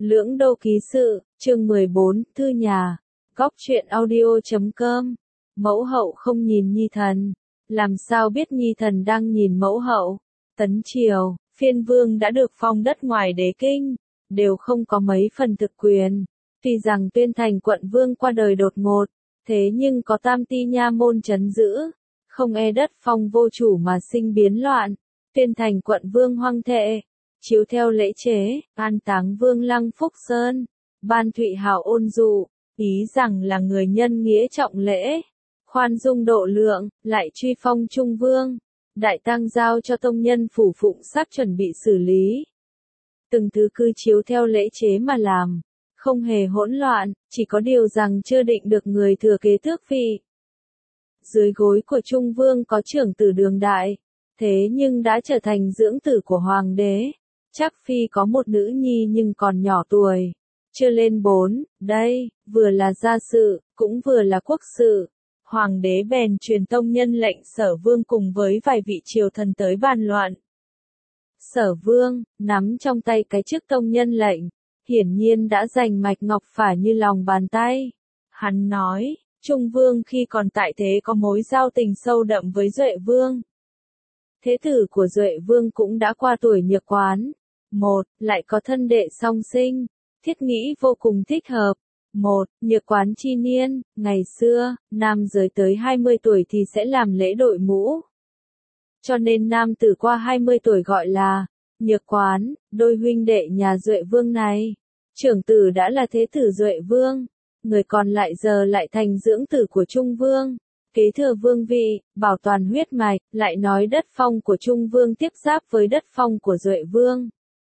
Lưỡng Đô Ký Sự, chương 14, Thư Nhà, Góc truyện audio.com. Mẫu hậu không nhìn nhi thần. Làm sao biết nhi thần đang nhìn mẫu hậu? Tấn Triều, phiên vương đã được phong đất ngoài đế kinh, đều không có mấy phần thực quyền. Tuy rằng tuyên thành quận vương qua đời đột ngột, thế nhưng có tam ti nha môn trấn giữ, không e đất phong vô chủ mà sinh biến loạn. Tuyên thành quận vương hoang thệ, chiếu theo lễ chế, an táng vương Lăng Phúc Sơn, ban Thụy Hào ôn dụ, ý rằng là người nhân nghĩa trọng lễ, khoan dung độ lượng, lại truy phong trung vương, đại tang giao cho tông nhân phủ phụng sắc chuẩn bị xử lý. Từng thứ cứ chiếu theo lễ chế mà làm, không hề hỗn loạn, chỉ có điều rằng chưa định được người thừa kế tước vị. Dưới gối của trung vương có trưởng tử Đường Đại, thế nhưng đã trở thành dưỡng tử của hoàng đế. Trác Phi có một nữ nhi nhưng còn nhỏ tuổi, chưa lên 4, đây, vừa là gia sự, cũng vừa là quốc sự. Hoàng đế bèn truyền tông nhân lệnh Sở Vương cùng với vài vị triều thần tới bàn loạn. Sở Vương, nắm trong tay cái chức tông nhân lệnh, hiển nhiên đã giành mạch ngọc phả như lòng bàn tay. Hắn nói, Trung Vương khi còn tại thế có mối giao tình sâu đậm với Duệ Vương. Thế tử của Duệ Vương cũng đã qua tuổi nhược quán. Lại có thân đệ song sinh, thiết nghĩ vô cùng thích hợp. Nhược quán chi niên, ngày xưa, nam giới tới 20 tuổi thì sẽ làm lễ đội mũ. Cho nên nam tử qua 20 tuổi gọi là nhược quán. Đôi huynh đệ nhà Duệ Vương này, trưởng tử đã là thế tử Duệ Vương, người còn lại giờ lại thành dưỡng tử của Trung Vương, kế thừa vương vị, bảo toàn huyết mạch. Lại nói đất phong của Trung Vương tiếp giáp với đất phong của Duệ Vương.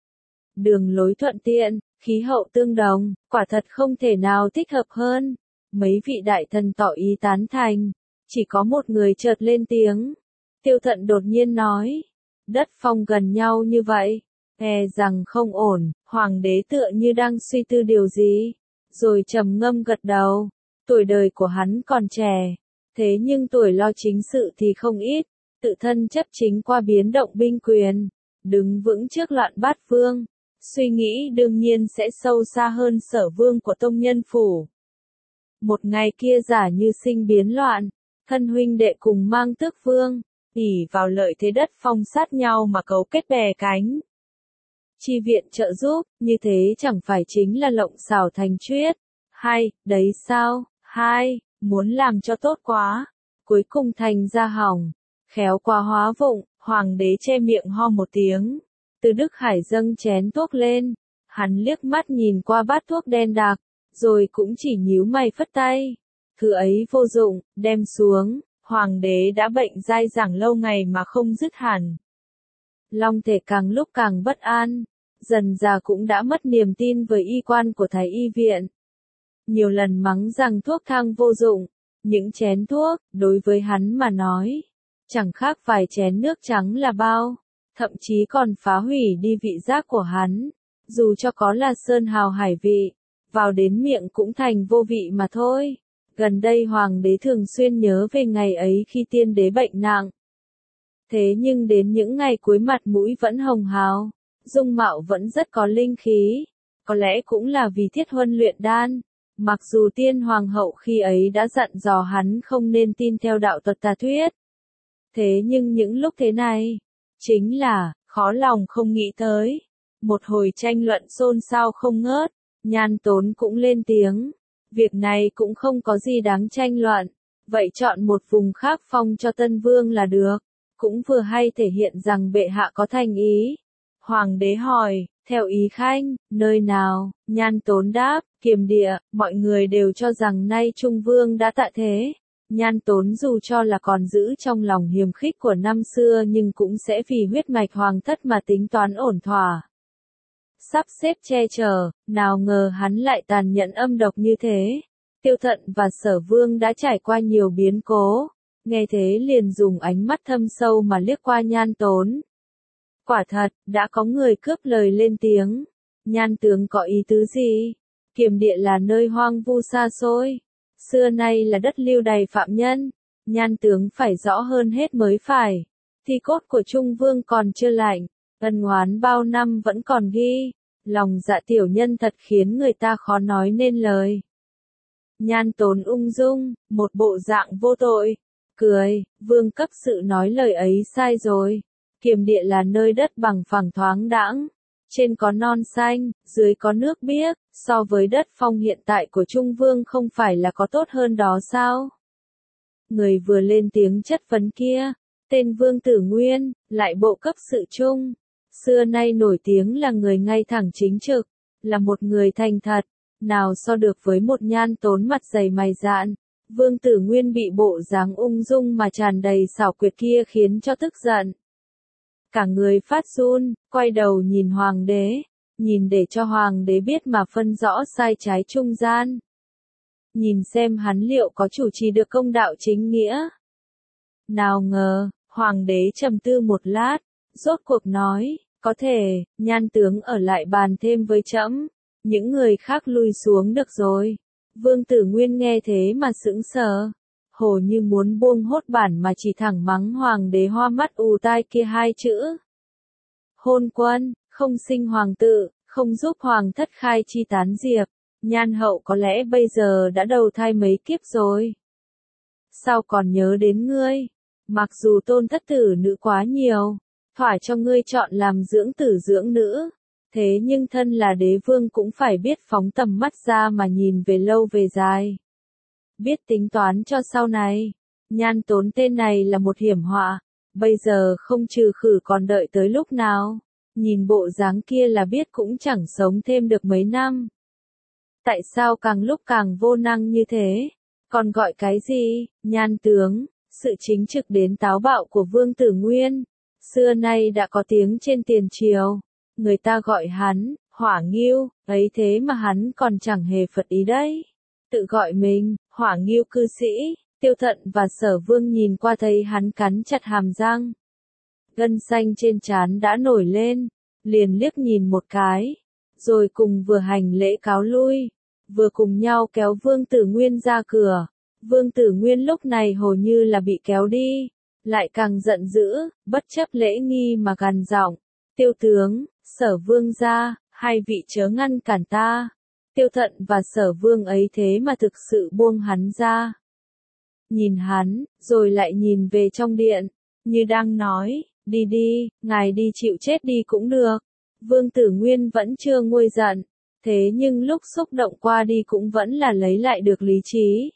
Đường lối thuận tiện, khí hậu tương đồng, quả thật không thể nào thích hợp hơn. Mấy vị đại thần tỏ ý tán thành, chỉ có một người chợt lên tiếng. Tiêu Thận đột nhiên nói, đất phong gần nhau như vậy, e rằng không ổn. Hoàng đế tựa như đang suy tư điều gì, rồi trầm ngâm gật đầu. Tuổi đời của hắn còn trẻ, thế nhưng tuổi lo chính sự thì không ít, tự thân chấp chính qua biến động binh quyền, đứng vững trước loạn bát vương. Suy nghĩ đương nhiên sẽ sâu xa hơn Sở Vương của tông nhân phủ. Một ngày kia giả như sinh biến loạn, thân huynh đệ cùng mang tước vương, ỷ vào lợi thế đất phong sát nhau mà cấu kết bè cánh. Chi viện trợ giúp, như thế chẳng phải chính là lộng xảo thành chuyết. Đấy sao, muốn làm cho tốt quá, cuối cùng thành ra hỏng, khéo quá hóa vụng. Hoàng đế che miệng ho một tiếng. Từ Đức Hải dâng chén thuốc lên, hắn liếc mắt nhìn qua bát thuốc đen đặc, rồi cũng chỉ nhíu mày phất tay. Thứ ấy vô dụng, đem xuống. Hoàng đế đã bệnh dai dẳng lâu ngày mà không dứt hẳn. Long thể càng lúc càng bất an, dần dà cũng đã mất niềm tin với y quan của Thái y viện. Nhiều lần mắng rằng thuốc thang vô dụng, những chén thuốc, đối với hắn mà nói, chẳng khác vài chén nước trắng là bao. Thậm chí còn phá hủy đi vị giác của hắn, dù cho có là sơn hào hải vị, vào đến miệng cũng thành vô vị mà thôi. Gần đây hoàng đế thường xuyên nhớ về ngày ấy khi tiên đế bệnh nặng. Thế nhưng đến những ngày cuối mặt mũi vẫn hồng hào, dung mạo vẫn rất có linh khí, có lẽ cũng là vì thiết huân luyện đan. Mặc dù tiên hoàng hậu khi ấy đã dặn dò hắn không nên tin theo đạo thuật tà thuyết. Thế nhưng những lúc thế này, chính là, khó lòng không nghĩ tới. Một hồi tranh luận xôn xao không ngớt, Nhan Tốn cũng lên tiếng. Việc này cũng không có gì đáng tranh luận, vậy chọn một vùng khác phong cho Tân Vương là được, cũng vừa hay thể hiện rằng bệ hạ có thành ý. Hoàng đế hỏi, theo ý khanh, nơi nào? Nhan Tốn đáp, Kiềm Địa. Mọi người đều cho rằng nay Trung Vương đã tạ thế. Nhan Tốn dù cho là còn giữ trong lòng hiềm khích của năm xưa nhưng cũng sẽ vì huyết mạch hoàng thất mà tính toán ổn thỏa. Sắp xếp che chở, nào ngờ hắn lại tàn nhẫn âm độc như thế. Tiêu Thận và Sở Vương đã trải qua nhiều biến cố, nghe thế liền dùng ánh mắt thâm sâu mà liếc qua Nhan Tốn. Quả thật, đã có người cướp lời lên tiếng. Nhan tướng có ý tứ gì? Kiềm Địa là nơi hoang vu xa xôi, xưa nay là đất lưu đày phạm nhân, Nhan tướng phải rõ hơn hết mới phải. Thi cốt của Trung Vương còn chưa lạnh, ân oán bao năm vẫn còn ghi, Lòng dạ tiểu nhân thật khiến người ta khó nói nên lời. Nhan Tốn ung dung, một bộ dạng vô tội, cười, Vương cấp sự nói lời ấy sai rồi. Kiềm địa là nơi đất bằng phẳng thoáng đãng, trên có non xanh, dưới có nước biếc, so với đất phong hiện tại của Trung Vương không phải là có tốt hơn đó sao? Người vừa lên tiếng chất vấn kia, tên Vương Tử Nguyên, lại bộ cấp sự trung, xưa nay nổi tiếng là người ngay thẳng chính trực, là một người thành thật, nào so được với một Nhan Tốn mặt dày mày dạn. Vương Tử Nguyên bị bộ dáng ung dung mà tràn đầy xảo quyệt kia khiến cho tức giận. Cả người phát run, quay đầu nhìn hoàng đế, nhìn để cho hoàng đế biết mà phân rõ sai trái trung gian. Nhìn xem hắn liệu có chủ trì được công đạo chính nghĩa. Nào ngờ, hoàng đế trầm tư một lát, rốt cuộc nói, có thể, Nhan tướng ở lại bàn thêm với trẫm, những người khác lui xuống được rồi. Vương Tử Nguyên nghe thế mà sững sờ, hồ như muốn buông hốt bản mà chỉ thẳng mắng hoàng đế hoa mắt ù tai kia hai chữ. Hôn quân, không sinh hoàng tự, không giúp hoàng thất khai chi tán diệp, Nhan hậu có lẽ bây giờ đã đầu thai mấy kiếp rồi. Sao còn nhớ đến ngươi? Mặc dù tôn thất tử nữ quá nhiều, thỏa cho ngươi chọn làm dưỡng tử dưỡng nữ. Thế nhưng thân là đế vương cũng phải biết phóng tầm mắt ra mà nhìn về lâu về dài. Biết tính toán cho sau này. Nhan Tốn tên này là một hiểm họa. Bây giờ không trừ khử còn đợi tới lúc nào. Nhìn bộ dáng kia là biết cũng chẳng sống thêm được mấy năm. Tại sao càng lúc càng vô năng như thế? Còn gọi cái gì? Nhan tướng, sự chính trực đến táo bạo của Vương Tử Nguyên. Xưa nay đã có tiếng trên tiền triều. Người ta gọi hắn, Hỏa Nghiêu, ấy thế mà hắn còn chẳng hề phật ý đấy. Tự gọi mình, Hỏa Nghiêu cư sĩ, Tiêu Thận và Sở Vương nhìn qua thấy hắn cắn chặt hàm răng. Gân xanh trên trán đã nổi lên, liền liếc nhìn một cái, rồi cùng vừa hành lễ cáo lui, vừa cùng nhau kéo Vương Tử Nguyên ra cửa. Vương Tử Nguyên lúc này hầu như là bị kéo đi, lại càng giận dữ, bất chấp lễ nghi mà gằn giọng, Tiêu tướng, Sở Vương gia, hai vị chớ ngăn cản ta. Tiêu Thận và Sở Vương ấy thế mà thực sự buông hắn ra. Nhìn hắn, rồi lại nhìn về trong điện, như đang nói, đi đi, ngài đi chịu chết đi cũng được. Vương Tử Nguyên vẫn chưa nguôi giận, thế nhưng lúc xúc động qua đi cũng vẫn là lấy lại được lý trí.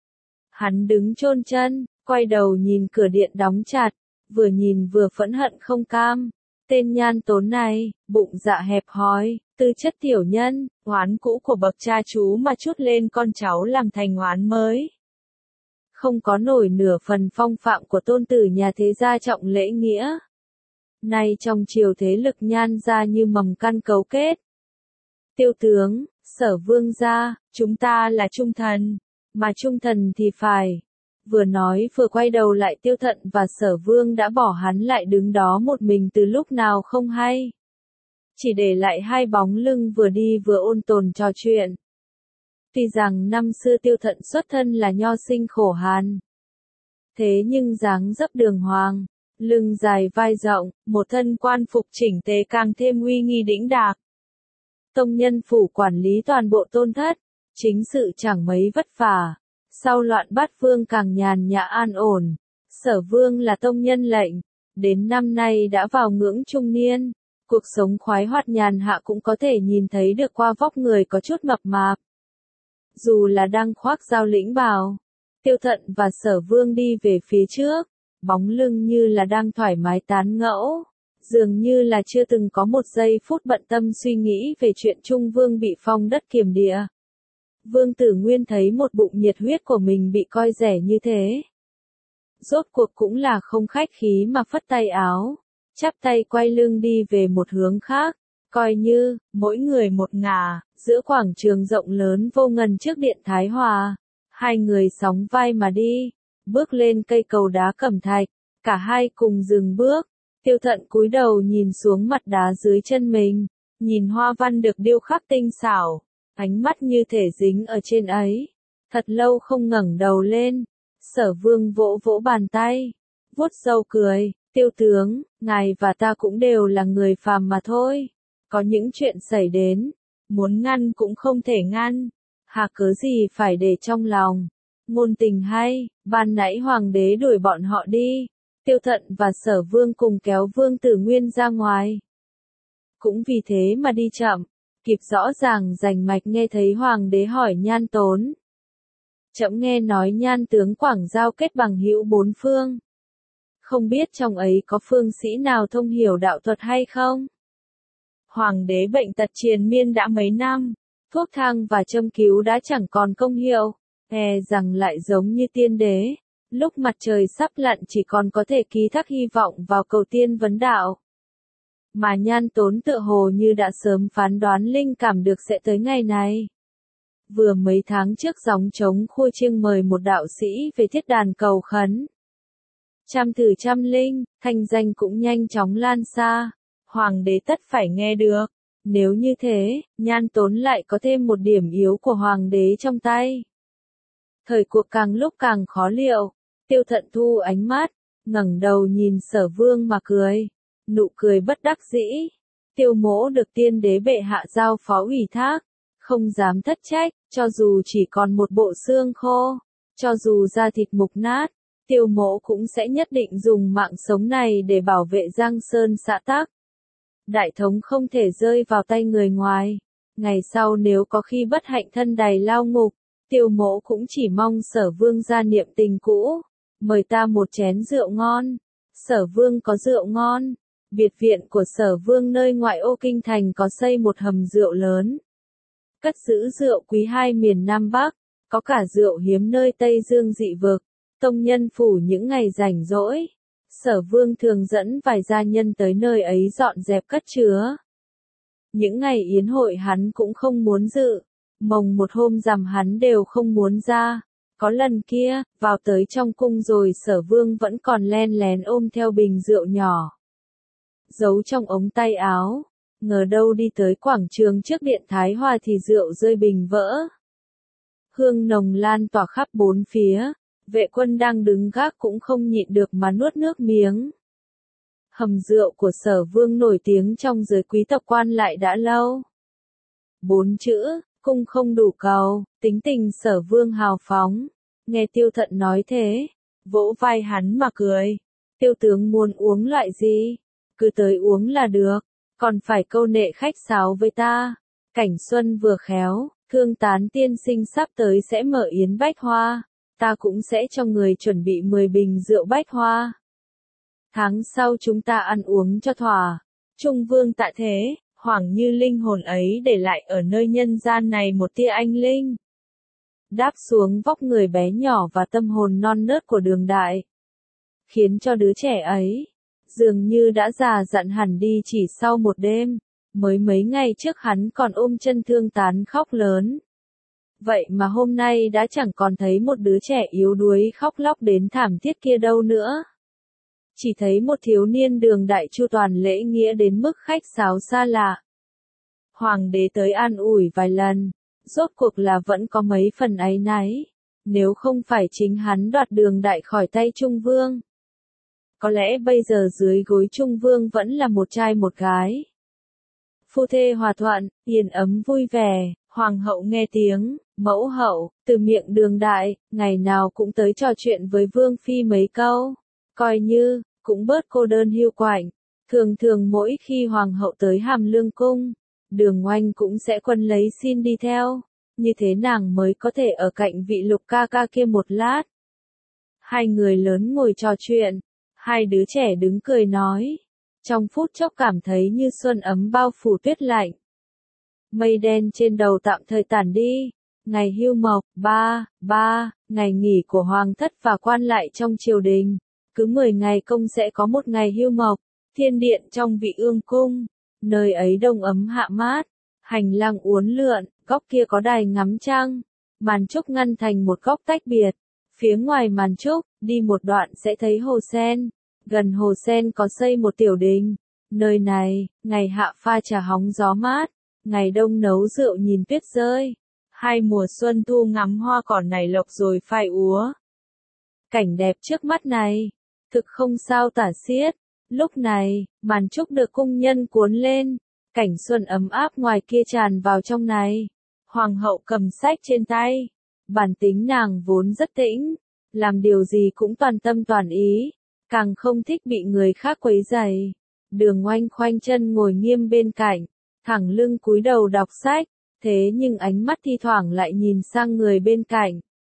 Hắn đứng chôn chân, quay đầu nhìn cửa điện đóng chặt, vừa nhìn vừa phẫn hận không cam. Tên Nhan Tốn này, bụng dạ hẹp hòi, tư chất tiểu nhân, oán cũ của bậc cha chú mà trút lên con cháu làm thành oán mới. Không có nổi nửa phần phong phạm của tôn tử nhà thế gia trọng lễ nghĩa. Nay trong triều thế lực Nhan gia như mầm căn cấu kết. Tiêu tướng, Sở Vương gia, chúng ta là trung thần, mà trung thần thì phải. Vừa nói vừa quay đầu lại Tiêu Thận và Sở Vương đã bỏ hắn lại đứng đó một mình từ lúc nào không hay. Chỉ để lại hai bóng lưng vừa đi vừa ôn tồn trò chuyện. Tuy rằng năm xưa Tiêu Thận xuất thân là nho sinh khổ hàn. Thế nhưng dáng dấp đường hoàng, lưng dài vai rộng, một thân quan phục chỉnh tề càng thêm uy nghi đĩnh đạc. Tông nhân phủ quản lý toàn bộ tôn thất, chính sự chẳng mấy vất vả. Sau loạn bát vương càng nhàn nhã an ổn. Sở Vương là tông nhân lệnh, đến năm nay đã vào ngưỡng trung niên. Cuộc sống khoái hoạt nhàn hạ cũng có thể nhìn thấy được qua vóc người có chút mập mạp. Dù là đang khoác dao lĩnh bào, Tiêu Thận và Sở Vương đi về phía trước, bóng lưng như là đang thoải mái tán gẫu, dường như là chưa từng có một giây phút bận tâm suy nghĩ về chuyện Trung Vương bị phong đất kiềm địa. Vương Tử Nguyên thấy một bụng nhiệt huyết của mình bị coi rẻ như thế. Rốt cuộc cũng là không khách khí mà phất tay áo, chắp tay quay lưng đi về một hướng khác, coi như, mỗi người một ngả, giữa quảng trường rộng lớn vô ngần trước điện Thái Hòa. Hai người sóng vai mà đi, bước lên cây cầu đá cẩm thạch, cả hai cùng dừng bước. Tiêu Thận cúi đầu nhìn xuống mặt đá dưới chân mình, nhìn hoa văn được điêu khắc tinh xảo. Ánh mắt như thể dính ở trên ấy, thật lâu không ngẩng đầu lên. Sở Vương vỗ vỗ bàn tay, vuốt râu cười, Tiêu tướng, ngài và ta cũng đều là người phàm mà thôi. Có những chuyện xảy đến, muốn ngăn cũng không thể ngăn, hà cớ gì phải để trong lòng. Ngôn tình hay, ban nãy hoàng đế đuổi bọn họ đi, Tiêu Thận và Sở Vương cùng kéo Vương Tử Nguyên ra ngoài. Cũng vì thế mà đi chậm, kịp rõ ràng rành mạch nghe thấy hoàng đế hỏi Nhan Tốn. Trẫm nghe nói Nhan tướng Quảng giao kết bằng hữu bốn phương. Không biết trong ấy có phương sĩ nào thông hiểu đạo thuật hay không? Hoàng đế bệnh tật triền miên đã mấy năm, thuốc thang và châm cứu đã chẳng còn công hiệu, e rằng lại giống như tiên đế, lúc mặt trời sắp lặn chỉ còn có thể ký thác hy vọng vào cầu tiên vấn đạo. Mà Nhan Tốn tựa hồ như đã sớm phán đoán linh cảm được sẽ tới ngày này. Vừa mấy tháng trước gióng trống Khua Chiêng mời một đạo sĩ về thiết đàn cầu khấn. Trăm thử trăm linh, thanh danh cũng nhanh chóng lan xa. Hoàng đế tất phải nghe được. Nếu như thế, Nhan Tốn lại có thêm một điểm yếu của hoàng đế trong tay. Thời cuộc càng lúc càng khó liệu. Tiêu Thận thu ánh mắt, ngẩng đầu nhìn Sở Vương mà cười. Nụ cười bất đắc dĩ. Tiêu Mỗ được tiên đế bệ hạ giao phó ủy thác. Không dám thất trách, cho dù chỉ còn một bộ xương khô. Cho dù da thịt mục nát. Tiêu Mỗ cũng sẽ nhất định dùng mạng sống này để bảo vệ Giang Sơn xã tắc. Đại thống không thể rơi vào tay người ngoài. Ngày sau nếu có khi bất hạnh thân đày lao ngục, Tiêu Mỗ cũng chỉ mong Sở Vương gia niệm tình cũ, mời ta một chén rượu ngon. Sở Vương có rượu ngon. Biệt viện của Sở Vương nơi ngoại ô kinh thành có xây một hầm rượu lớn. Cất giữ rượu quý hai miền Nam Bắc, có cả rượu hiếm nơi Tây Dương dị vực. Tông nhân phủ những ngày rảnh rỗi, Sở Vương thường dẫn vài gia nhân tới nơi ấy dọn dẹp cất chứa. Những ngày yến hội hắn cũng không muốn dự, mồng một hôm rằm hắn đều không muốn ra. Có lần kia, vào tới trong cung rồi Sở Vương vẫn còn len lén ôm theo bình rượu nhỏ, giấu trong ống tay áo, ngờ đâu đi tới quảng trường trước điện Thái Hòa thì rượu rơi bình vỡ. Hương nồng lan tỏa khắp bốn phía. Vệ quân đang đứng gác cũng không nhịn được mà nuốt nước miếng. Hầm rượu của Sở Vương nổi tiếng trong giới quý tộc quan lại đã lâu. 4 chữ, cung không đủ cầu, tính tình Sở Vương hào phóng. Nghe Tiêu Thận nói thế, vỗ vai hắn mà cười. Tiêu tướng muốn uống loại gì? Cứ tới uống là được, còn phải câu nệ khách sáo với ta. Cảnh xuân vừa khéo, Thương Tán tiên sinh sắp tới sẽ mở yến bách hoa. Ta cũng sẽ cho người chuẩn bị 10 bình rượu bách hoa. Tháng sau chúng ta ăn uống cho thỏa. Trung Vương tạ thế, hoảng như linh hồn ấy để lại ở nơi nhân gian này một tia anh linh. Đáp xuống vóc người bé nhỏ và tâm hồn non nớt của Đường Đại. Khiến cho đứa trẻ ấy, dường như đã già dặn hẳn đi chỉ sau một đêm. Mới mấy ngày trước hắn còn ôm chân Thương Tán khóc lớn. Vậy mà hôm nay đã chẳng còn thấy một đứa trẻ yếu đuối khóc lóc đến thảm thiết kia đâu nữa. Chỉ thấy một thiếu niên Đường Đại chu toàn lễ nghĩa đến mức khách sáo xa lạ. Hoàng đế tới an ủi vài lần, rốt cuộc là vẫn có mấy phần áy náy. Nếu không phải chính hắn đoạt Đường Đại khỏi tay Trung Vương. Có lẽ bây giờ dưới gối Trung Vương vẫn là một trai một gái. Phu thê hòa thuận, yên ấm vui vẻ. Hoàng hậu nghe tiếng, mẫu hậu, từ miệng Đường Đại, ngày nào cũng tới trò chuyện với Vương Phi mấy câu. Coi như, cũng bớt cô đơn hiu quạnh. Thường thường mỗi khi Hoàng hậu tới Hàm Lương Cung, Đường Oanh cũng sẽ quân lấy xin đi theo. Như thế nàng mới có thể ở cạnh vị Lục ca ca kia một lát. Hai người lớn ngồi trò chuyện, hai đứa trẻ đứng cười nói. Trong phút chốc cảm thấy như xuân ấm bao phủ tuyết lạnh. Mây đen trên đầu tạm thời tản đi. Ngày hưu mộc, ngày nghỉ của hoàng thất và quan lại trong triều đình. Cứ 10 ngày công sẽ có một ngày hưu mộc. Thiên điện trong Vị Ương cung. Nơi ấy đông ấm hạ mát. Hành lang uốn lượn, góc kia có đài ngắm trăng. Màn trúc ngăn thành một góc tách biệt. Phía ngoài màn trúc, đi một đoạn sẽ thấy hồ sen. Gần hồ sen có xây một tiểu đình. Nơi này, ngày hạ pha trà hóng gió mát. Ngày đông nấu rượu nhìn tuyết rơi. Hai mùa xuân thu ngắm hoa cỏ nảy lộc rồi phai úa. Cảnh đẹp trước mắt này, thực không sao tả xiết. Lúc này, màn trúc được cung nhân cuốn lên. Cảnh xuân ấm áp ngoài kia tràn vào trong này. Hoàng hậu cầm sách trên tay. Bản tính nàng vốn rất tĩnh, làm điều gì cũng toàn tâm toàn ý, càng không thích bị người khác quấy rầy. Đường Oanh khoanh chân ngồi nghiêm bên cạnh, thẳng lưng cúi đầu đọc sách, thế nhưng ánh mắt thi thoảng lại nhìn sang người bên cạnh.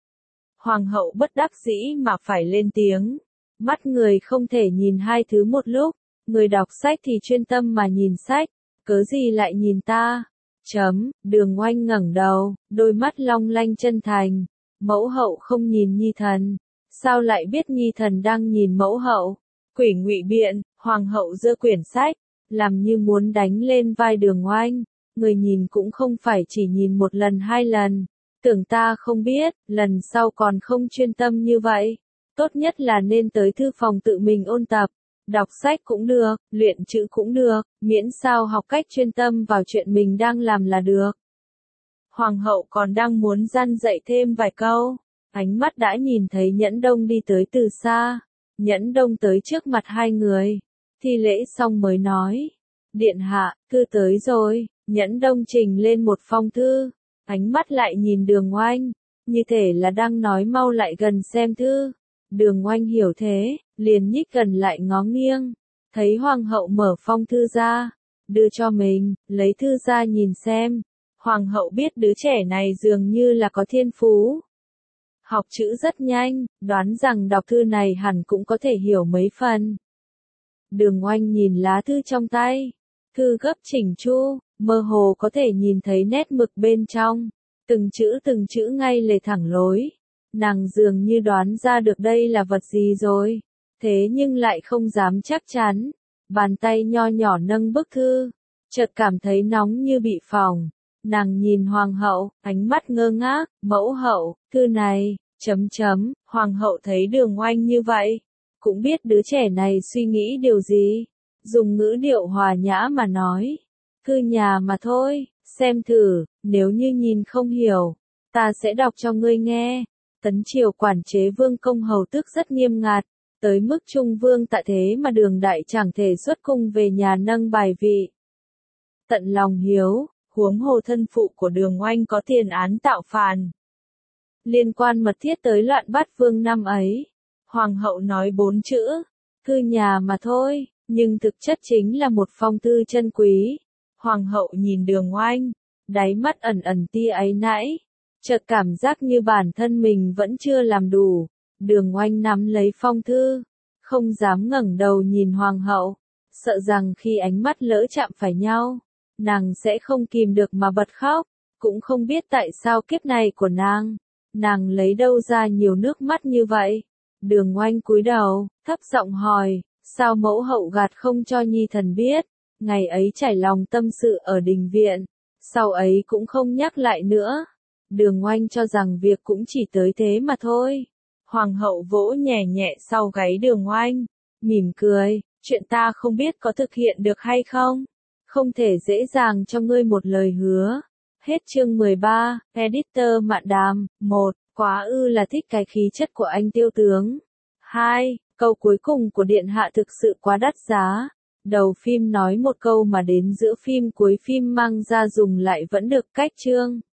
Hoàng hậu bất đắc dĩ mà phải lên tiếng. Mắt người không thể nhìn hai thứ một lúc, người đọc sách thì chuyên tâm mà nhìn sách, cớ gì lại nhìn ta? Đường Oanh ngẩng đầu, đôi mắt long lanh chân thành. Mẫu hậu không nhìn nhi thần, sao lại biết nhi thần đang nhìn mẫu hậu? Quỷ ngụy biện, hoàng hậu giơ quyển sách, làm như muốn đánh lên vai Đường Oanh. Người nhìn cũng không phải chỉ nhìn một lần hai lần. Tưởng ta không biết, lần sau còn không chuyên tâm như vậy. Tốt nhất là nên tới thư phòng tự mình ôn tập. Đọc sách cũng được, luyện chữ cũng được, miễn sao học cách chuyên tâm vào chuyện mình đang làm là được. Hoàng hậu còn đang muốn răn dạy thêm vài câu, ánh mắt đã nhìn thấy Nhẫn Đông đi tới từ xa. Nhẫn Đông tới trước mặt hai người, thi lễ xong mới nói. Điện hạ, thư tới rồi. Nhẫn Đông trình lên một phong thư, ánh mắt lại nhìn Đường Oanh, như thể là đang nói mau lại gần xem thư. Đường Oanh hiểu thế, liền nhích gần lại ngó nghiêng, thấy hoàng hậu mở phong thư ra, đưa cho mình, lấy thư ra nhìn xem. Hoàng hậu biết đứa trẻ này dường như là có thiên phú. Học chữ rất nhanh, đoán rằng đọc thư này hẳn cũng có thể hiểu mấy phần. Đường Oanh nhìn lá thư trong tay, thư gấp chỉnh chu, mơ hồ có thể nhìn thấy nét mực bên trong, từng chữ ngay lề thẳng lối. Nàng dường như đoán ra được đây là vật gì rồi, thế nhưng lại không dám chắc chắn. Bàn tay nho nhỏ nâng bức thư, chợt cảm thấy nóng như bị phỏng. Nàng nhìn hoàng hậu, ánh mắt ngơ ngác. Mẫu hậu, thư này, Hoàng hậu thấy Đường Oanh như vậy, cũng biết đứa trẻ này suy nghĩ điều gì, dùng ngữ điệu hòa nhã mà nói. Thư nhà mà thôi, xem thử, nếu như nhìn không hiểu, ta sẽ đọc cho ngươi nghe. Tấn triều quản chế vương công hầu tước rất nghiêm ngặt, tới mức trung vương tại thế mà Đường đại chẳng thể xuất cung về nhà nâng bài vị. Tận lòng hiếu, huống hồ thân phụ của Đường Oanh có tiền án tạo phản, liên quan mật thiết tới loạn bát vương năm ấy. Hoàng hậu nói 4 chữ, thư nhà mà thôi, nhưng thực chất chính là một phong thư chân quý. Hoàng hậu nhìn Đường Oanh, đáy mắt ẩn ẩn tia áy náy, chợt cảm giác như bản thân mình vẫn chưa làm đủ. Đường Oanh nắm lấy phong thư, không dám ngẩng đầu nhìn hoàng hậu, sợ rằng khi ánh mắt lỡ chạm phải nhau, nàng sẽ không kìm được mà bật khóc. Cũng không biết tại sao kiếp này của nàng lấy đâu ra nhiều nước mắt như vậy. Đường Oanh cúi đầu, thấp giọng hỏi, sao mẫu hậu gạt không cho nhi thần biết? Ngày ấy trải lòng tâm sự ở đình viện, sau ấy cũng không nhắc lại nữa. Đường Oanh cho rằng việc cũng chỉ tới thế mà thôi. Hoàng hậu vỗ nhẹ nhẹ sau gáy Đường Oanh, mỉm cười, chuyện ta không biết có thực hiện được hay không. Không thể dễ dàng cho ngươi một lời hứa. Hết chương 13, Editor Mạn Đàm. 1. Quá ư là thích cái khí chất của anh tiêu tướng. 2. Câu cuối cùng của điện hạ thực sự quá đắt giá. Đầu phim nói một câu mà đến giữa phim cuối phim mang ra dùng lại vẫn được cách chương.